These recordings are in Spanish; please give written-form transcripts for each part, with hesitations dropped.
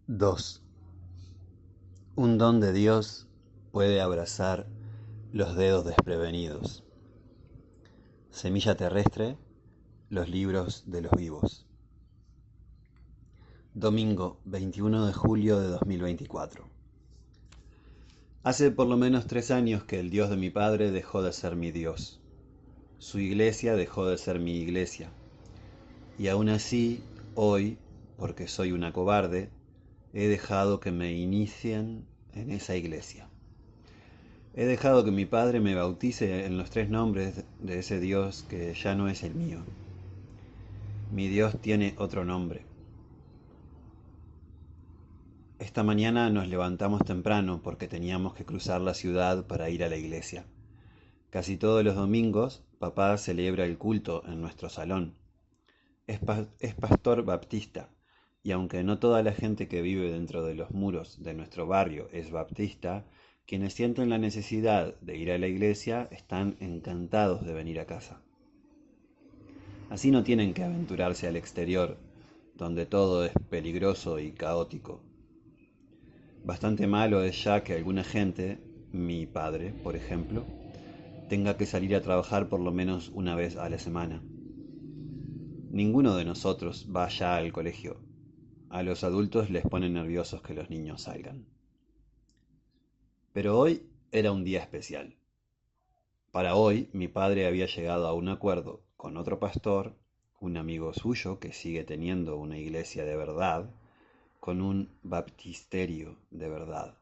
2. Un don de Dios puede abrazar los dedos desprevenidos. Semilla terrestre, los libros de los vivos. Domingo 21 de julio de 2024. Hace por lo menos 3 años que el Dios de mi padre dejó de ser mi Dios. Su iglesia dejó de ser mi iglesia. Y aún así, hoy, porque soy una cobarde, he dejado que me inicien en esa iglesia. He dejado que mi padre me bautice en los 3 nombres de ese Dios que ya no es el mío. Mi Dios tiene otro nombre. Esta mañana nos levantamos temprano porque teníamos que cruzar la ciudad para ir a la iglesia. Casi todos los domingos, papá celebra el culto en nuestro salón. Es pastor baptista, y aunque no toda la gente que vive dentro de los muros de nuestro barrio es baptista, quienes sienten la necesidad de ir a la iglesia están encantados de venir a casa. Así no tienen que aventurarse al exterior, donde todo es peligroso y caótico. Bastante malo es ya que alguna gente, mi padre, por ejemplo, tenga que salir a trabajar por lo menos una vez a la semana. Ninguno de nosotros va ya al colegio. A los adultos les pone nerviosos que los niños salgan. Pero hoy era un día especial. Para hoy, mi padre había llegado a un acuerdo con otro pastor, un amigo suyo que sigue teniendo una iglesia de verdad, con un baptisterio de verdad.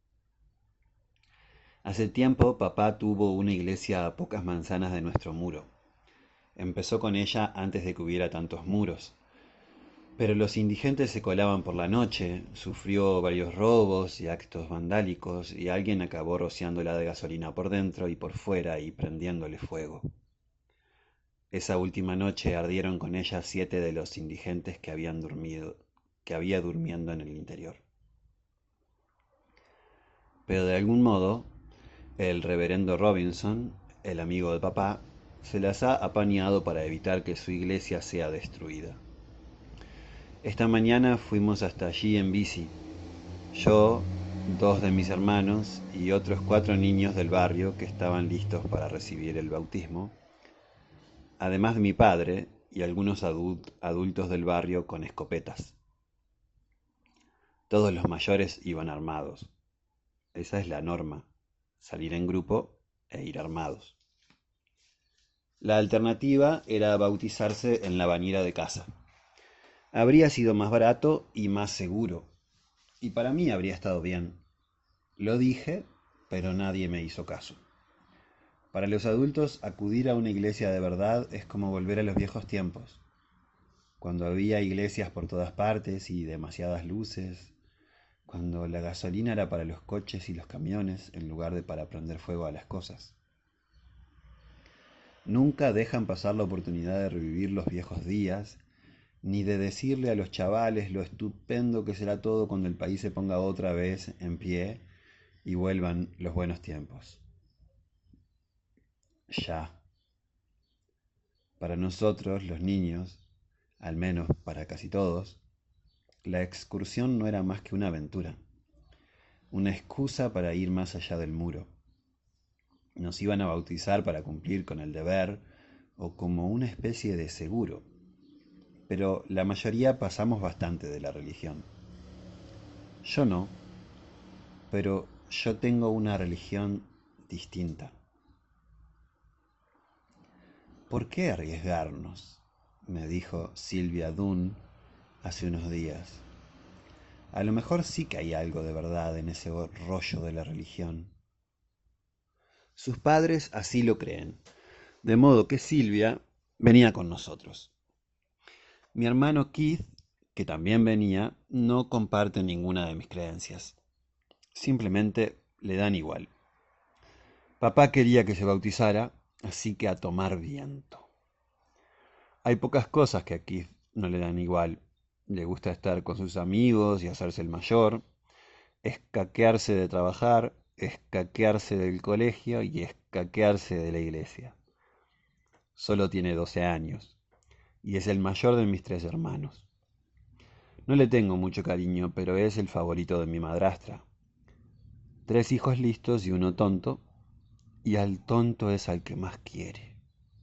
Hace tiempo papá tuvo una iglesia a pocas manzanas de nuestro muro. Empezó con ella antes de que hubiera tantos muros. Pero los indigentes se colaban por la noche, sufrió varios robos y actos vandálicos y alguien acabó rociándola de gasolina por dentro y por fuera y prendiéndole fuego. Esa última noche ardieron con ella 7 de los indigentes que había durmiendo en el interior. Pero de algún modo, el reverendo Robinson, el amigo de papá, se las ha apañado para evitar que su iglesia sea destruida. Esta mañana fuimos hasta allí en bici. Yo, 2 de mis hermanos y otros 4 niños del barrio que estaban listos para recibir el bautismo, además de mi padre y algunos adultos del barrio con escopetas. Todos los mayores iban armados. Esa es la norma, salir en grupo e ir armados. La alternativa era bautizarse en la bañera de casa. Habría sido más barato y más seguro, y para mí habría estado bien. Lo dije, pero nadie me hizo caso. Para los adultos, acudir a una iglesia de verdad es como volver a los viejos tiempos, cuando había iglesias por todas partes y demasiadas luces, cuando la gasolina era para los coches y los camiones en lugar de para prender fuego a las cosas. Nunca dejan pasar la oportunidad de revivir los viejos días, ni de decirle a los chavales lo estupendo que será todo cuando el país se ponga otra vez en pie y vuelvan los buenos tiempos. Ya. Para nosotros, los niños, al menos para casi todos, la excursión no era más que una aventura, una excusa para ir más allá del muro. Nos iban a bautizar para cumplir con el deber o como una especie de seguro, pero la mayoría pasamos bastante de la religión. Yo no, pero yo tengo una religión distinta. ¿Por qué arriesgarnos?, me dijo Sylvia Dunn hace unos días. A lo mejor sí que hay algo de verdad en ese rollo de la religión. Sus padres así lo creen, de modo que Silvia venía con nosotros. Mi hermano Keith, que también venía, no comparte ninguna de mis creencias. Simplemente le dan igual. Papá quería que se bautizara, así que a tomar viento. Hay pocas cosas que a Keith no le dan igual. Le gusta estar con sus amigos y hacerse el mayor, escaquearse de trabajar, escaquearse del colegio y escaquearse de la iglesia. Solo tiene 12 años y es el mayor de mis 3 hermanos. No le tengo mucho cariño, pero es el favorito de mi madrastra. 3 hijos listos y uno tonto, y al tonto es al que más quiere.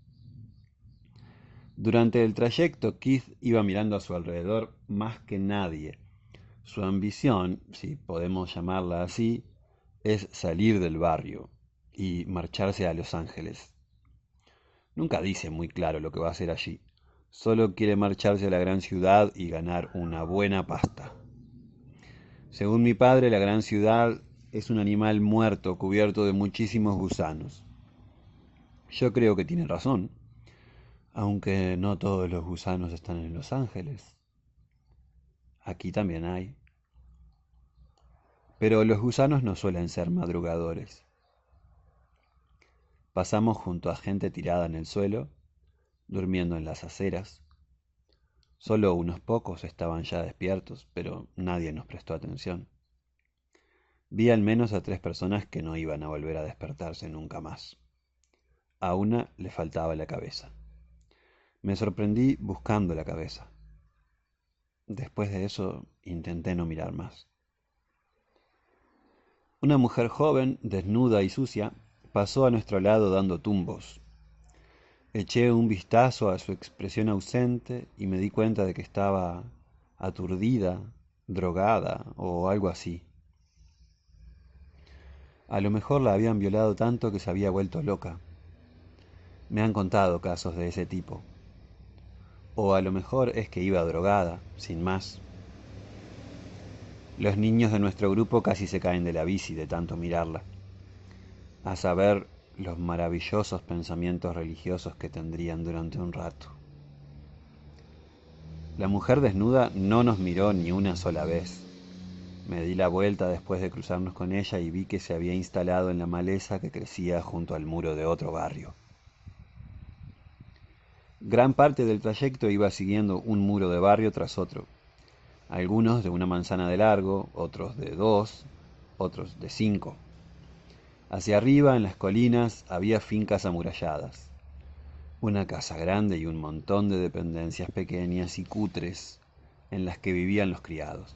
Durante el trayecto, Keith iba mirando a su alrededor más que nadie. Su ambición, si podemos llamarla así, es salir del barrio y marcharse a Los Ángeles. Nunca dice muy claro lo que va a hacer allí. Solo quiere marcharse a la gran ciudad y ganar una buena pasta. Según mi padre, la gran ciudad es un animal muerto cubierto de muchísimos gusanos. Yo creo que tiene razón, aunque no todos los gusanos están en Los Ángeles. Aquí también hay. Pero los gusanos no suelen ser madrugadores. Pasamos junto a gente tirada en el suelo, durmiendo en las aceras. Solo unos pocos estaban ya despiertos, pero nadie nos prestó atención. Vi al menos a 3 personas que no iban a volver a despertarse nunca más. A una le faltaba la cabeza. Me sorprendí buscando la cabeza. Después de eso intenté no mirar más. Una mujer joven, desnuda y sucia, pasó a nuestro lado dando tumbos. Eché un vistazo a su expresión ausente y me di cuenta de que estaba aturdida, drogada o algo así. A lo mejor la habían violado tanto que se había vuelto loca. Me han contado casos de ese tipo. O a lo mejor es que iba drogada, sin más. Los niños de nuestro grupo casi se caen de la bici de tanto mirarla. A saber los maravillosos pensamientos religiosos que tendrían durante un rato. La mujer desnuda no nos miró ni una sola vez. Me di la vuelta después de cruzarnos con ella y vi que se había instalado en la maleza que crecía junto al muro de otro barrio. Gran parte del trayecto iba siguiendo un muro de barrio tras otro, algunos de una manzana de largo, otros de 2, otros de 5. Hacia arriba, en las colinas, había fincas amuralladas, una casa grande y un montón de dependencias pequeñas y cutres en las que vivían los criados.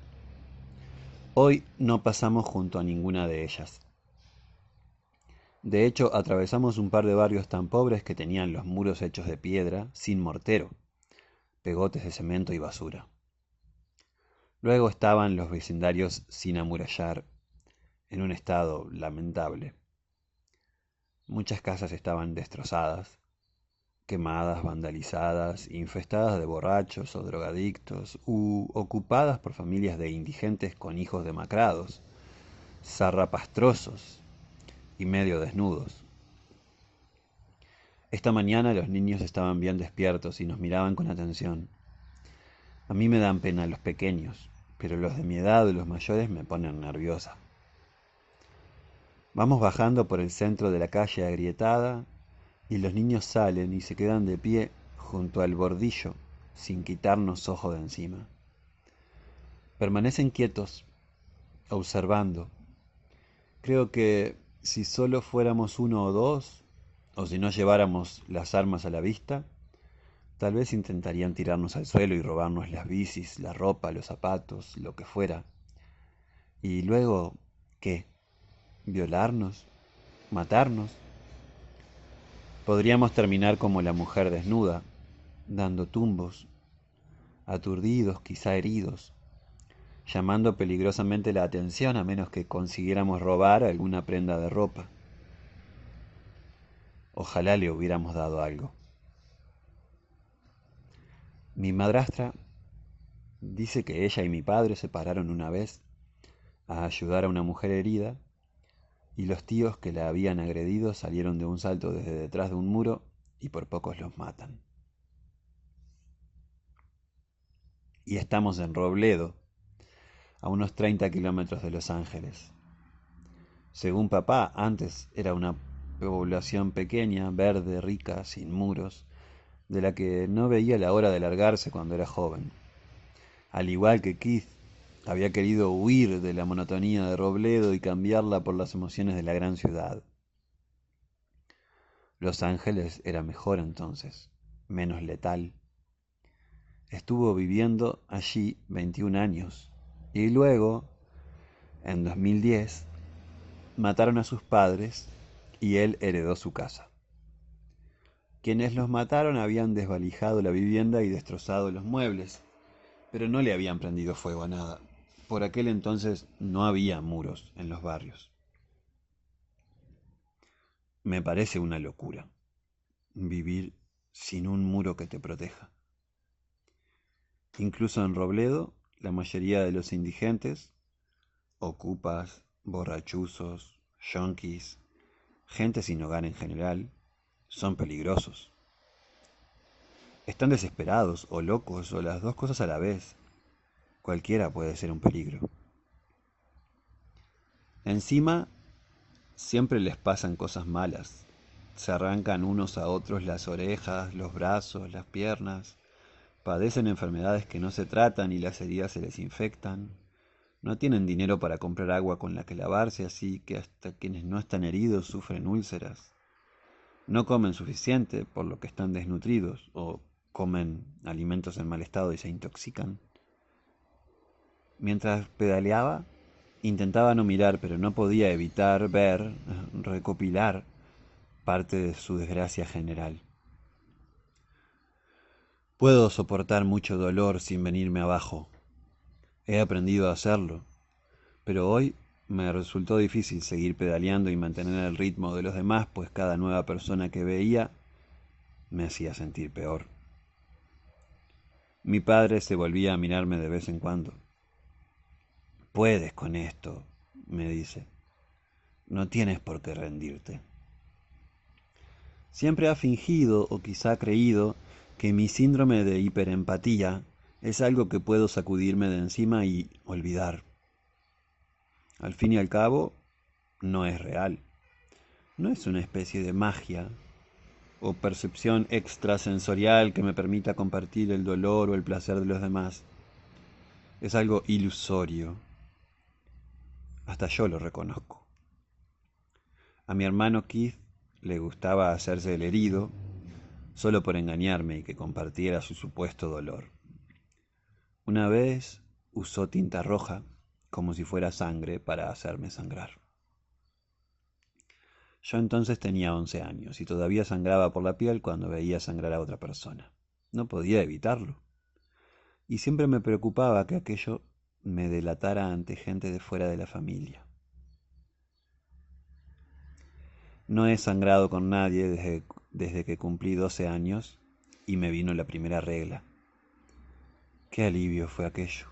Hoy no pasamos junto a ninguna de ellas. De hecho, atravesamos un par de barrios tan pobres que tenían los muros hechos de piedra, sin mortero, pegotes de cemento y basura. Luego estaban los vecindarios sin amurallar, en un estado lamentable. Muchas casas estaban destrozadas, quemadas, vandalizadas, infestadas de borrachos o drogadictos, u ocupadas por familias de indigentes con hijos demacrados, zarrapastrosos y medio desnudos. Esta mañana los niños estaban bien despiertos y nos miraban con atención. A mí me dan pena los pequeños, pero los de mi edad o los mayores me ponen nerviosa. Vamos bajando por el centro de la calle agrietada y los niños salen y se quedan de pie junto al bordillo sin quitarnos ojo de encima. Permanecen quietos, observando. Creo que si solo fuéramos 1 o 2, o si no lleváramos las armas a la vista, tal vez intentarían tirarnos al suelo y robarnos las bicis, la ropa, los zapatos, lo que fuera. Y luego, ¿qué? ¿Violarnos? ¿Matarnos? Podríamos terminar como la mujer desnuda, dando tumbos, aturdidos, quizá heridos, llamando peligrosamente la atención a menos que consiguiéramos robar alguna prenda de ropa. Ojalá le hubiéramos dado algo. Mi madrastra dice que ella y mi padre se pararon una vez a ayudar a una mujer herida y los tíos que la habían agredido salieron de un salto desde detrás de un muro y por pocos los matan. Y estamos en Robledo, a unos 30 kilómetros de Los Ángeles. Según papá, antes era una población pequeña, verde, rica, sin muros, de la que no veía la hora de largarse cuando era joven. Al igual que Keith, había querido huir de la monotonía de Robledo y cambiarla por las emociones de la gran ciudad. Los Ángeles era mejor entonces, menos letal. estuvo viviendo allí 21 años. Y luego, en 2010, mataron a sus padres y él heredó su casa. Quienes los mataron habían desvalijado la vivienda y destrozado los muebles, pero no le habían prendido fuego a nada. Por aquel entonces no había muros en los barrios. Me parece una locura vivir sin un muro que te proteja. Incluso en Robledo, la mayoría de los indigentes, ocupas, borrachuzos, yonkis, gente sin hogar en general, son peligrosos. Están desesperados o locos o las dos cosas a la vez. Cualquiera puede ser un peligro. Encima, siempre les pasan cosas malas. Se arrancan unos a otros las orejas, los brazos, las piernas. Padecen enfermedades que no se tratan y las heridas se les infectan. No tienen dinero para comprar agua con la que lavarse, así que hasta quienes no están heridos sufren úlceras. No comen suficiente, por lo que están desnutridos, o comen alimentos en mal estado y se intoxican. Mientras pedaleaba, intentaba no mirar, pero no podía evitar ver, recopilar parte de su desgracia general. Puedo soportar mucho dolor sin venirme abajo. He aprendido a hacerlo, pero hoy me resultó difícil seguir pedaleando y mantener el ritmo de los demás, pues cada nueva persona que veía me hacía sentir peor. Mi padre se volvía a mirarme de vez en cuando. Puedes con esto, me dice. No tienes por qué rendirte. Siempre ha fingido o quizá creído que mi síndrome de hiperempatía es algo que puedo sacudirme de encima y olvidar. Al fin y al cabo, no es real. No es una especie de magia o percepción extrasensorial que me permita compartir el dolor o el placer de los demás. Es algo ilusorio. Hasta yo lo reconozco. A mi hermano Keith le gustaba hacerse el herido solo por engañarme y que compartiera su supuesto dolor. Una vez usó tinta roja como si fuera sangre para hacerme sangrar. Yo entonces tenía 11 años y todavía sangraba por la piel cuando veía sangrar a otra persona. No podía evitarlo. Y siempre me preocupaba que aquello me delatara ante gente de fuera de la familia. No he sangrado con nadie desde que cumplí 12 años y me vino la primera regla. Qué alivio fue aquello.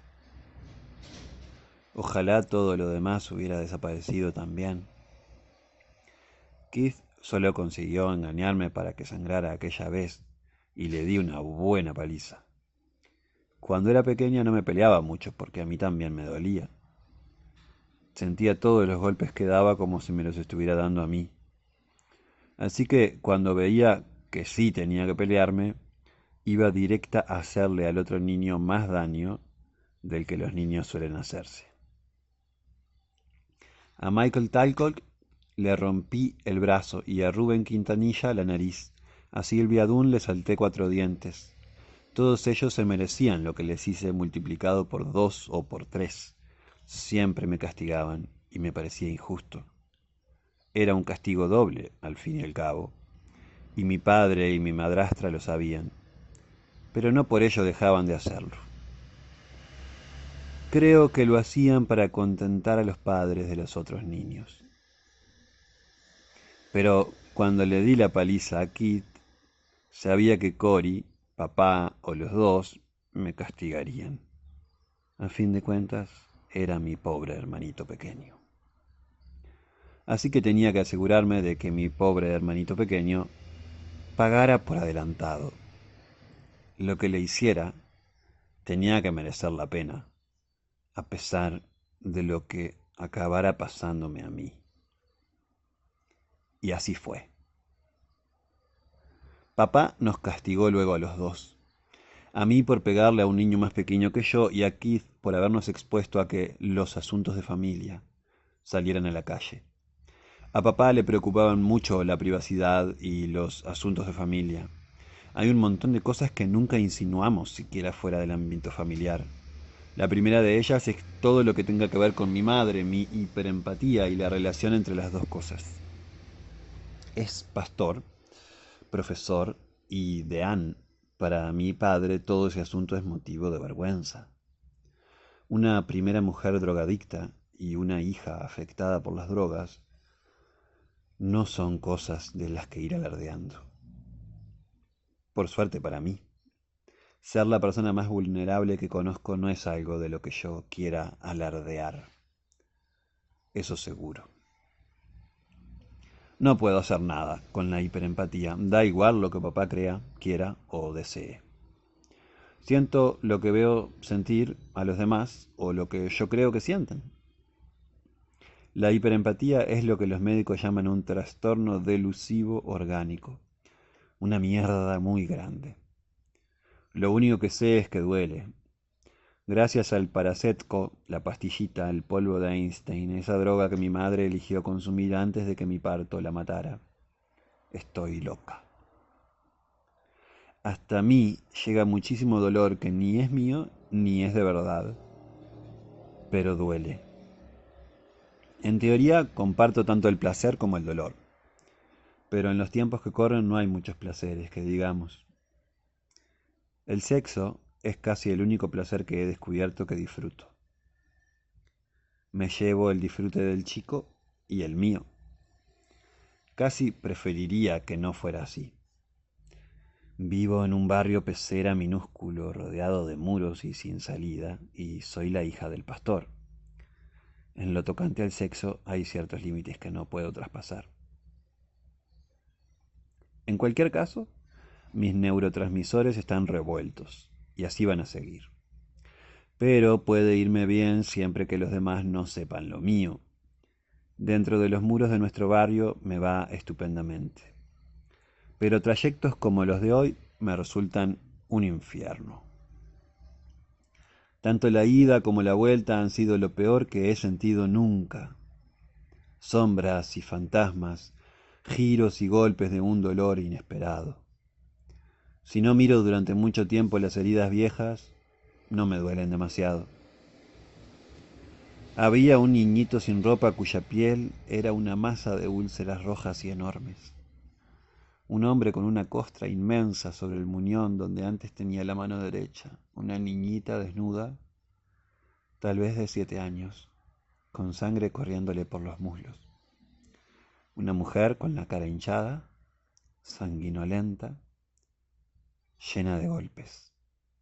Ojalá todo lo demás hubiera desaparecido también. Keith solo consiguió engañarme para que sangrara aquella vez y le di una buena paliza. Cuando era pequeña no me peleaba mucho porque a mí también me dolía. Sentía todos los golpes que daba como si me los estuviera dando a mí. Así que cuando veía que sí tenía que pelearme, iba directa a hacerle al otro niño más daño del que los niños suelen hacerse. A Michael Talcott le rompí el brazo y a Rubén Quintanilla la nariz. A Silvia Dunn le salté 4 dientes. Todos ellos se merecían lo que les hice multiplicado por 2 o por 3. Siempre me castigaban y me parecía injusto. Era un castigo doble, al fin y al cabo, y mi padre y mi madrastra lo sabían, pero no por ello dejaban de hacerlo. Creo que lo hacían para contentar a los padres de los otros niños. Pero cuando le di la paliza a Kit, sabía que Cory, papá o los dos me castigarían. A fin de cuentas, era mi pobre hermanito pequeño. Así que tenía que asegurarme de que mi pobre hermanito pequeño pagara por adelantado. Lo que le hiciera tenía que merecer la pena, a pesar de lo que acabara pasándome a mí. Y así fue. Papá nos castigó luego a los dos. A mí por pegarle a un niño más pequeño que yo y a Keith por habernos expuesto a que los asuntos de familia salieran a la calle. A papá le preocupaban mucho la privacidad y los asuntos de familia. Hay un montón de cosas que nunca insinuamos siquiera fuera del ámbito familiar. La primera de ellas es todo lo que tenga que ver con mi madre, mi hiperempatía y la relación entre las dos cosas. Es pastor, profesor y deán. Para mi padre todo ese asunto es motivo de vergüenza. Una primera mujer drogadicta y una hija afectada por las drogas no son cosas de las que ir alardeando. Por suerte para mí. Ser la persona más vulnerable que conozco no es algo de lo que yo quiera alardear. Eso seguro. No puedo hacer nada con la hiperempatía. Da igual lo que papá crea, quiera o desee. Siento lo que veo sentir a los demás o lo que yo creo que sienten. La hiperempatía es lo que los médicos llaman un trastorno delusivo orgánico. Una mierda muy grande. Lo único que sé es que duele. Gracias al Paracetamol, la pastillita, el polvo de Einstein, esa droga que mi madre eligió consumir antes de que mi parto la matara. Estoy loca. Hasta a mí llega muchísimo dolor que ni es mío ni es de verdad, pero duele. En teoría comparto tanto el placer como el dolor, pero en los tiempos que corren no hay muchos placeres, que digamos. El sexo es casi el único placer que he descubierto que disfruto. Me llevo el disfrute del chico y el mío. Casi preferiría que no fuera así. Vivo en un barrio pesera minúsculo, rodeado de muros y sin salida, y soy la hija del pastor. En lo tocante al sexo hay ciertos límites que no puedo traspasar. En cualquier caso, mis neurotransmisores están revueltos, y así van a seguir. Pero puede irme bien siempre que los demás no sepan lo mío. Dentro de los muros de nuestro barrio me va estupendamente. Pero trayectos como los de hoy me resultan un infierno. Tanto la ida como la vuelta han sido lo peor que he sentido nunca. Sombras y fantasmas, giros y golpes de un dolor inesperado. Si no miro durante mucho tiempo las heridas viejas, no me duelen demasiado. Había un niñito sin ropa cuya piel era una masa de úlceras rojas y enormes. Un hombre con una costra inmensa sobre el muñón donde antes tenía la mano derecha. Una niñita desnuda, tal vez de 7 años, con sangre corriéndole por los muslos. Una mujer con la cara hinchada, sanguinolenta, llena de golpes.